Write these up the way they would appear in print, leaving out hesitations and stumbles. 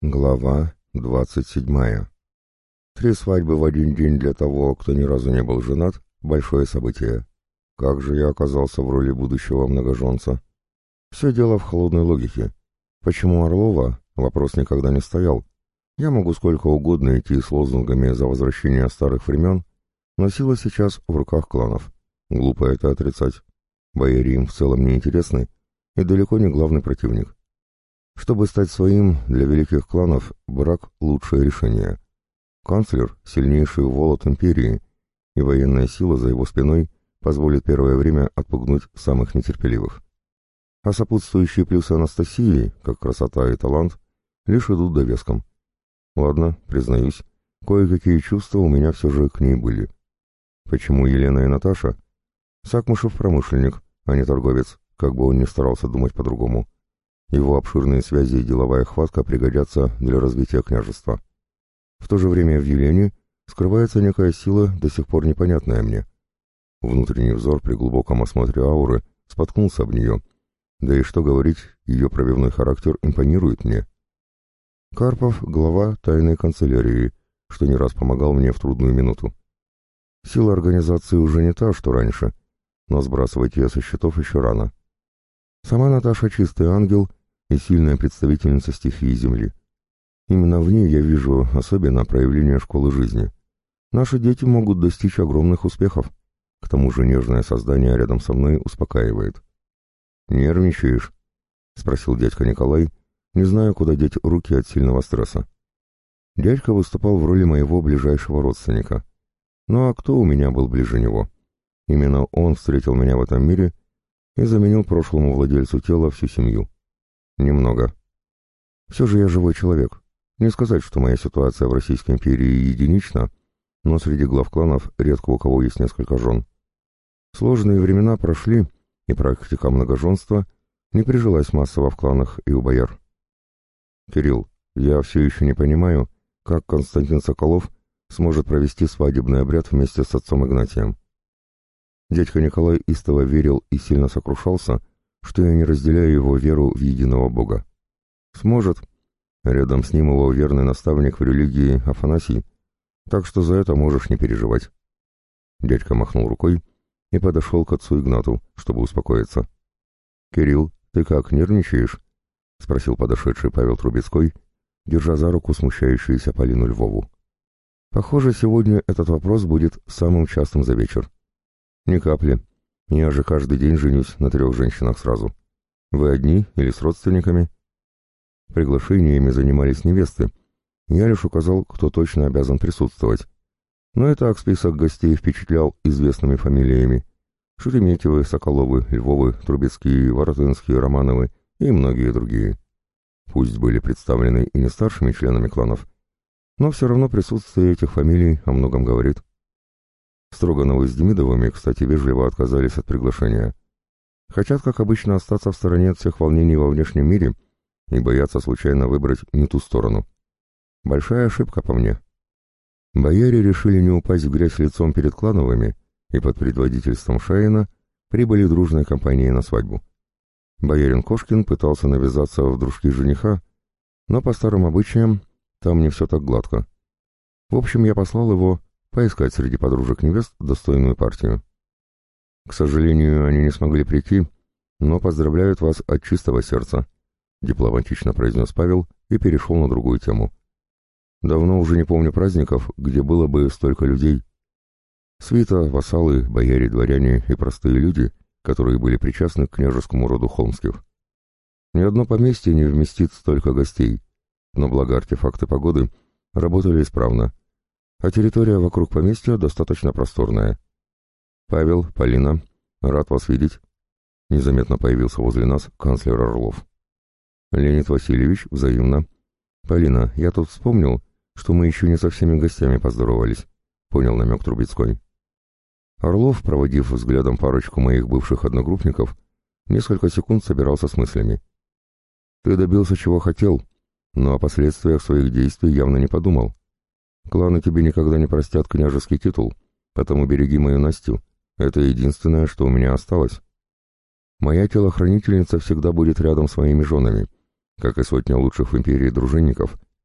Глава 27. 3 свадьбы в один день для того, кто ни разу не был женат — большое событие. Как же я оказался в роли будущего многоженца? Все дело в холодной логике. Почему Орлова? Вопрос никогда не стоял. Я могу сколько угодно идти с лозунгами за возвращение старых времен, но сила сейчас в руках кланов. Глупо это отрицать. Бояре им в целом не интересны и далеко не главный противник. Чтобы стать своим, для великих кланов брак — лучшее решение. Канцлер — сильнейший волод империи, и военная сила за его спиной позволит первое время отпугнуть самых нетерпеливых. А сопутствующие плюсы Анастасии, как красота и талант, лишь идут довеском. Ладно, признаюсь, кое-какие чувства у меня все же к ней были. Почему Елена и Наташа? Сакмушев промышленник, а не торговец, как бы он ни старался думать по-другому. Его обширные связи и деловая хватка пригодятся для развития княжества. В то же время в Елене скрывается некая сила, до сих пор непонятная мне. Внутренний взор при глубоком осмотре ауры споткнулся об нее. Да и что говорить, ее пробивной характер импонирует мне. Карпов — глава тайной канцелярии, что не раз помогал мне в трудную минуту. Сила организации уже не та, что раньше, но сбрасывать ее со счетов еще рано. Сама Наташа — чистый ангел и сильная представительница стихии Земли. Именно в ней я вижу особенно проявление школы жизни. Наши дети могут достичь огромных успехов. К тому же нежное создание рядом со мной успокаивает. «Нервничаешь?» — спросил дядька Николай, не зная, куда деть руки от сильного стресса. Дядька выступал в роли моего ближайшего родственника. Ну а кто у меня был ближе него? Именно он встретил меня в этом мире и заменил прошлому владельцу тела всю семью. Немного. Все же я живой человек. Не сказать, что моя ситуация в Российской империи единична, но среди глав кланов редко у кого есть несколько жен. Сложные времена прошли, и практика многоженства не прижилась массово в кланах и у бояр. «Кирилл, я все еще не понимаю, как Константин Соколов сможет провести свадебный обряд вместе с отцом Игнатием». Дядька Николай истово верил и сильно сокрушался, что я не разделяю его веру в единого Бога. Сможет. Рядом с ним его верный наставник в религии Афанасий, так что за это можешь не переживать. Дядька махнул рукой и подошел к отцу Игнату, чтобы успокоиться. «Кирилл, ты как, нервничаешь?» — спросил подошедший Павел Трубецкой, держа за руку смущающуюся Полину Львову. «Похоже, сегодня этот вопрос будет самым частым за вечер». «Ни капли. Я же каждый день женюсь на 3 женщинах сразу. Вы одни или с родственниками?» Приглашениями занимались невесты. Я лишь указал, кто точно обязан присутствовать. Но и так список гостей впечатлял известными фамилиями. Шереметьевы, Соколовы, Львовы, Трубецкие, Воротынские, Романовы и многие другие. Пусть были представлены и не старшими членами кланов, но все равно присутствие этих фамилий о многом говорит. Строгановы с Демидовыми, кстати, вежливо отказались от приглашения. Хотят, как обычно, остаться в стороне от всех волнений во внешнем мире и боятся случайно выбрать не ту сторону. Большая ошибка по мне. Бояре решили не упасть в грязь лицом перед клановыми и под предводительством Шаина прибыли дружной компанией на свадьбу. Боярин Кошкин пытался навязаться в дружки жениха, но по старым обычаям там не все так гладко. В общем, я послал его поискать среди подружек невест достойную партию. К сожалению, они не смогли прийти, но поздравляют вас от чистого сердца, дипломатично произнес Павел и перешел на другую тему. Давно уже не помню праздников, где было бы столько людей. Свита, вассалы, бояре, дворяне и простые люди, которые были причастны к княжескому роду Холмских. Ни одно поместье не вместит столько гостей, но благо артефакты погоды работали исправно, а территория вокруг поместья достаточно просторная. «Павел, Полина, рад вас видеть», — незаметно появился возле нас канцлер Орлов. «Леонид Васильевич, взаимно. Полина, я тут вспомнил, что мы еще не со всеми гостями поздоровались», — понял намек Трубецкой. Орлов, проводив взглядом парочку моих бывших одногруппников, несколько секунд собирался с мыслями. «Ты добился, чего хотел, но о последствиях своих действий явно не подумал. Кланы тебе никогда не простят княжеский титул, потому береги мою Настю. Это единственное, что у меня осталось. Моя телохранительница всегда будет рядом с моими женами, как и сотня лучших в империи дружинников,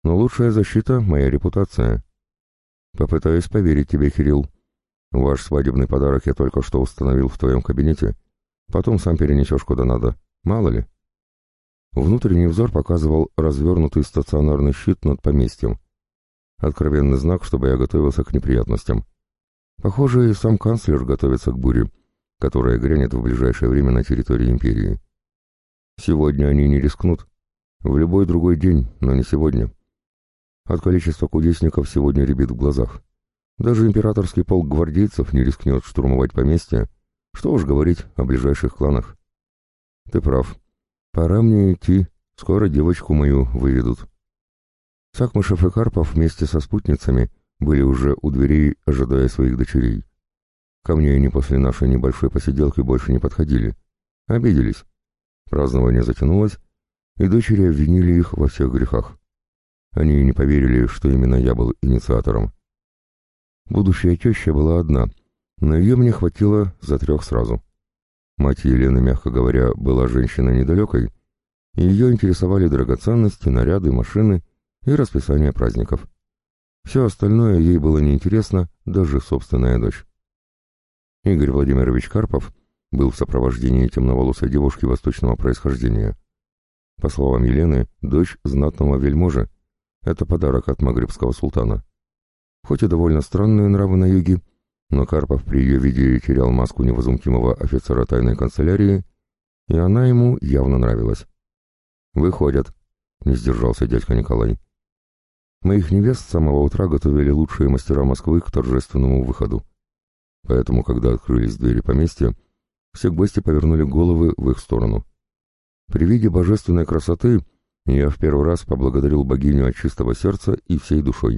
Но лучшая защита — моя репутация. Попытаюсь поверить тебе, Кирилл. Ваш свадебный подарок я только что установил в твоем кабинете. Потом сам перенесешь куда надо. Мало ли. Внутренний взор показывал развернутый стационарный щит над поместьем. Откровенный знак, чтобы я готовился к неприятностям. Похоже, и сам канцлер готовится к буре, которая грянет в ближайшее время на территории империи. Сегодня они не рискнут. В любой другой день, но не сегодня. От количества кудесников сегодня рябит в глазах. Даже императорский полк гвардейцев не рискнет штурмовать поместье. Что уж говорить о ближайших кланах. Ты прав. Пора мне идти. Скоро девочку мою выведут. Сакмышев и Карпов вместе со спутницами были уже у дверей, ожидая своих дочерей. Ко мне они после нашей небольшой посиделки больше не подходили. Обиделись. Празднование затянулось, и дочери обвинили их во всех грехах. Они не поверили, что именно я был инициатором. Будущая теща была одна, но ее мне хватило за 3 сразу. Мать Елены, мягко говоря, была женщиной недалекой, и ее интересовали драгоценности, наряды, машины и расписание праздников. Все остальное ей было неинтересно, даже собственная дочь. Игорь Владимирович Карпов был в сопровождении темноволосой девушки восточного происхождения. По словам Елены, дочь знатного вельможи. Это подарок от магрибского султана. Хоть и довольно странные нравы на юге, но Карпов при ее виде терял маску невозмутимого офицера тайной канцелярии, и она ему явно нравилась. «Выходят», — не сдержался дядька Николай. Моих невест с самого утра готовили лучшие мастера Москвы к торжественному выходу. Поэтому, когда открылись двери поместья, все гости повернули головы в их сторону. При виде божественной красоты я в первый раз поблагодарил богиню от чистого сердца и всей душой.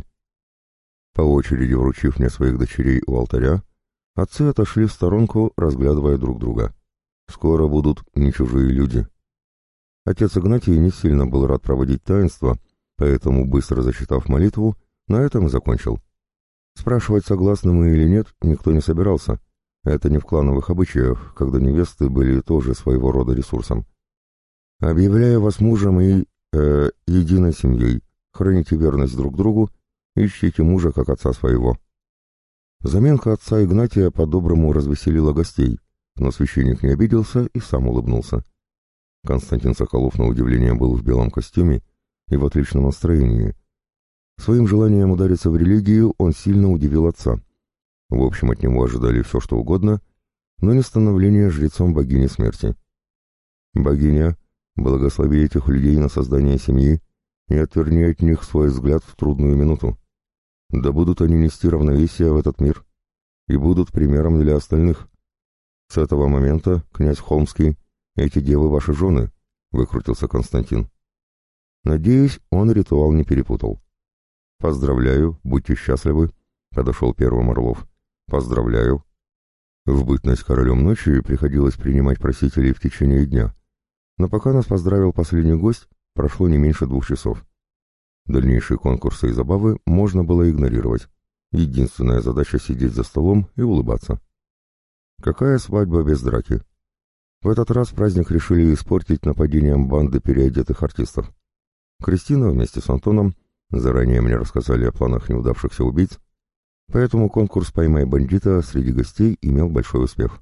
По очереди вручив мне своих дочерей у алтаря, отцы отошли в сторонку, разглядывая друг друга. Скоро будут не чужие люди. Отец Игнатий не сильно был рад проводить таинство, поэтому, быстро зачитав молитву, на этом и закончил. Спрашивать, согласны мы или нет, никто не собирался. Это не в клановых обычаях, когда невесты были тоже своего рода ресурсом. «Объявляю вас мужем и единой семьей. Храните верность друг другу, ищите мужа как отца своего». Заминка отца Игнатия по-доброму развеселила гостей, но священник не обиделся и сам улыбнулся. Константин Соколов на удивление был в белом костюме и в отличном настроении. Своим желанием удариться в религию он сильно удивил отца. В общем, от него ожидали все, что угодно, но не становление жрецом богини смерти. «Богиня, благослови этих людей на создание семьи и отверни от них свой взгляд в трудную минуту. Да будут они нести равновесие в этот мир и будут примером для остальных. С этого момента, князь Холмский, эти девы ваши жены», — выкрутился Константин. Надеюсь, он ритуал не перепутал. «Поздравляю, будьте счастливы», — подошел первым Орлов. «Поздравляю». В бытность королем ночи приходилось принимать просителей в течение дня. Но пока нас поздравил последний гость, прошло не меньше 2 часов. Дальнейшие конкурсы и забавы можно было игнорировать. Единственная задача — сидеть за столом и улыбаться. Какая свадьба без драки? В этот раз праздник решили испортить нападением банды переодетых артистов. Кристина вместе с Антоном заранее мне рассказали о планах неудавшихся убийц, поэтому конкурс «Поймай бандита» среди гостей имел большой успех.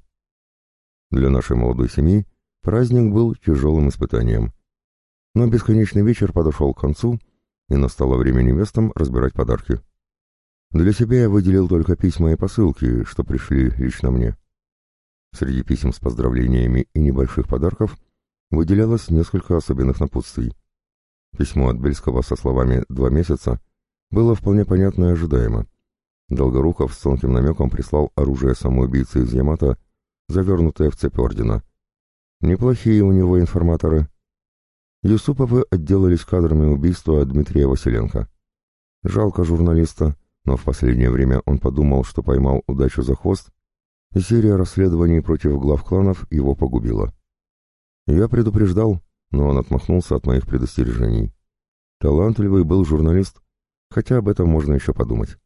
Для нашей молодой семьи праздник был тяжелым испытанием. Но бесконечный вечер подошел к концу, и настало время невестам разбирать подарки. Для себя я выделил только письма и посылки, что пришли лично мне. Среди писем с поздравлениями и небольших подарков выделялось несколько особенных напутствий. Письмо от Бельского со словами «2 месяца» было вполне понятно и ожидаемо. Долгоруков с тонким намеком прислал оружие самоубийцы из Ямато, завернутое в цепь ордена. Неплохие у него информаторы. Юсуповы отделались кадрами убийства Дмитрия Василенко. Жалко журналиста, но в последнее время он подумал, что поймал удачу за хвост, и серия расследований против глав кланов его погубила. Я предупреждал, но он отмахнулся от моих предостережений. Талантливый был журналист, хотя об этом можно еще подумать.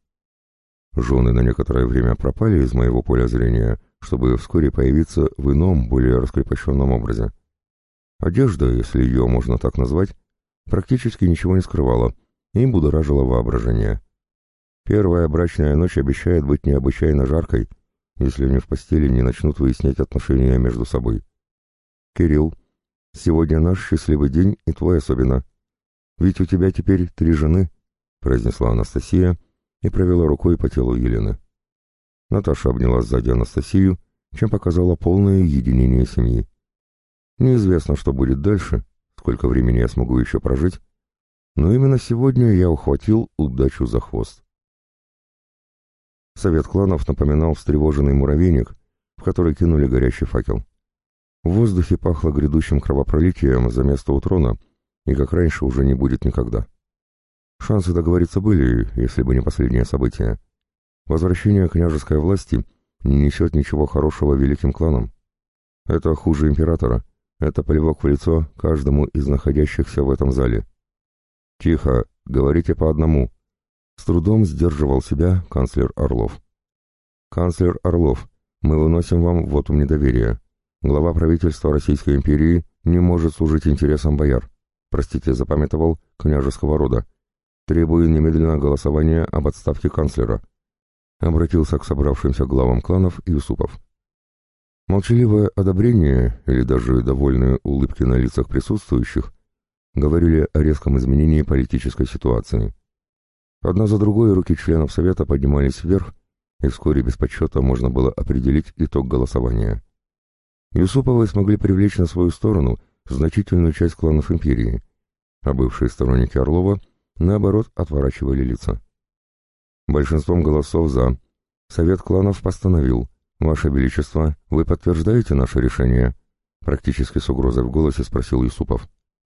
Жены на некоторое время пропали из моего поля зрения, чтобы вскоре появиться в ином, более раскрепощенном образе. Одежда, если ее можно так назвать, практически ничего не скрывала, и будоражило воображение. Первая брачная ночь обещает быть необычайно жаркой, если они в постели не начнут выяснять отношения между собой. «Кирилл, сегодня наш счастливый день, и твой особенно. Ведь у тебя теперь 3 жены», — произнесла Анастасия и провела рукой по телу Елены. Наташа обняла сзади Анастасию, чем показала полное единение семьи. «Неизвестно, что будет дальше, сколько времени я смогу еще прожить, но именно сегодня я ухватил удачу за хвост». Совет кланов напоминал встревоженный муравейник, в который кинули горящий факел. В воздухе пахло грядущим кровопролитием за место у трона, и как раньше уже не будет никогда. Шансы договориться были, если бы не последнее событие. Возвращение княжеской власти не несет ничего хорошего великим кланам. Это хуже императора, это плевок в лицо каждому из находящихся в этом зале. «Тихо, говорите по одному», — с трудом сдерживал себя канцлер Орлов. «Канцлер Орлов, мы выносим вам вотум недоверия. Глава правительства Российской империи не может служить интересам бояр. Простите, запамятовал, княжеского рода. Требую немедленно голосования об отставке канцлера», — обратился к собравшимся главам кланов Юсупов. Молчаливое одобрение или даже довольные улыбки на лицах присутствующих говорили о резком изменении политической ситуации. Одна за другой руки членов Совета поднимались вверх, и вскоре без подсчета можно было определить итог голосования. Юсуповы смогли привлечь на свою сторону значительную часть кланов империи, а бывшие сторонники Орлова, наоборот, отворачивали лица. Большинством голосов «за» Совет кланов постановил: «Ваше Величество, вы подтверждаете наше решение?» Практически с угрозой в голосе спросил Юсупов.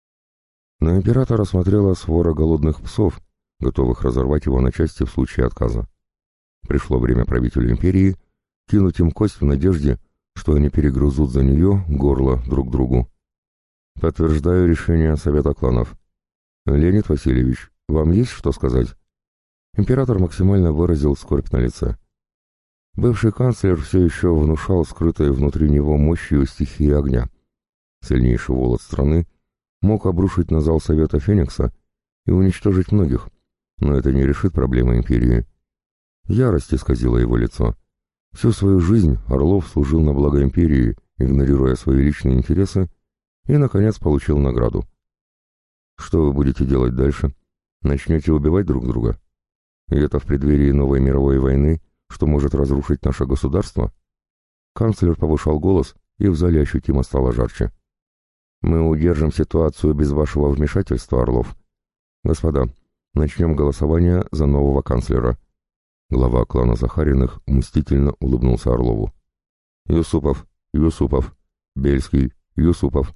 Но император осмотрела свора голодных псов, готовых разорвать его на части в случае отказа. Пришло время правителю империи кинуть им кость в надежде, что они перегрызут за нее горло друг другу. «Подтверждаю решение Совета кланов. Леонид Васильевич, вам есть что сказать?» Император максимально выразил скорбь на лице. Бывший канцлер все еще внушал скрытой внутри него мощью стихии огня. Сильнейший волос страны мог обрушить на зал Совета Феникса и уничтожить многих, но это не решит проблемы империи. Ярость исказила его лицо. Всю свою жизнь Орлов служил на благо империи, игнорируя свои личные интересы, и, наконец, получил награду. «Что вы будете делать дальше? Начнете убивать друг друга? И это в преддверии новой мировой войны, что может разрушить наше государство?» Канцлер повышал голос, и в зале ощутимо стало жарче. «Мы удержим ситуацию без вашего вмешательства, Орлов. Господа, начнем голосование за нового канцлера». Глава клана Захариных мстительно улыбнулся Орлову. «Юсупов, Юсупов, Бельский, Юсупов».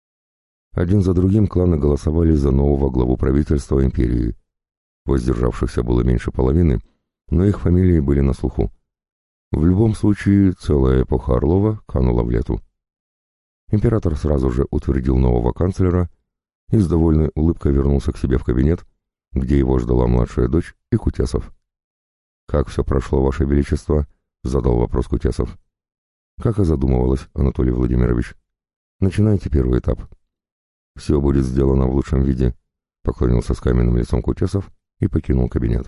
Один за другим кланы голосовали за нового главу правительства империи. Воздержавшихся было меньше половины, но их фамилии были на слуху. В любом случае, целая эпоха Орлова канула в лету. Император сразу же утвердил нового канцлера и с довольной улыбкой вернулся к себе в кабинет, где его ждала младшая дочь и Кутесов. «Как все прошло, Ваше Величество?» — задал вопрос Кутесов. «Как и задумывалось, Анатолий Владимирович. Начинайте первый этап». «Все будет сделано в лучшем виде», — поклонился с каменным лицом Кутесов и покинул кабинет.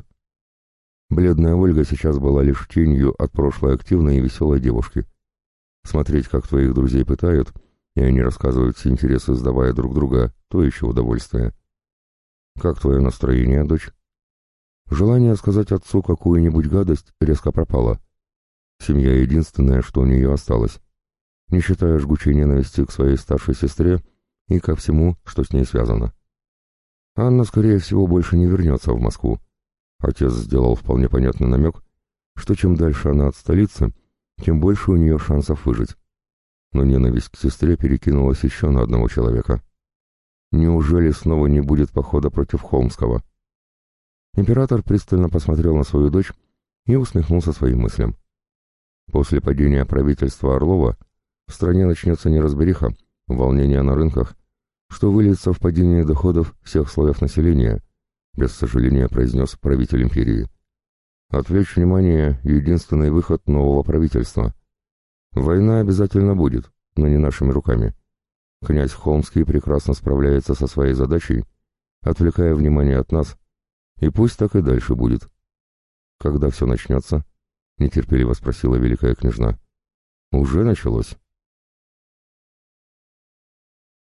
Бледная Ольга сейчас была лишь тенью от прошлой активной и веселой девушки. Смотреть, как твоих друзей пытают, и они рассказывают все интересы, сдавая друг друга, то еще удовольствие. «Как твое настроение, дочь?» Желание сказать отцу какую-нибудь гадость резко пропало. Семья единственное, что у нее осталось, не считая жгучей ненависти к своей старшей сестре и ко всему, что с ней связано. Анна, скорее всего, больше не вернется в Москву. Отец сделал вполне понятный намек, что чем дальше она от столицы, тем больше у нее шансов выжить. Но ненависть к сестре перекинулась еще на одного человека. Неужели снова не будет похода против Холмского? Император пристально посмотрел на свою дочь и усмехнулся своим мыслям. После падения правительства Орлова в стране начнется неразбериха, волнение на рынках, что выльется в падение доходов всех слоев населения, без сожаления произнес правитель империи. Отвлечь внимание — единственный выход нового правительства. Война обязательно будет, но не нашими руками. Князь Холмский прекрасно справляется со своей задачей, отвлекая внимание от нас, И пусть так и дальше будет. Когда все начнется? Нетерпеливо спросила великая княжна. Уже началось.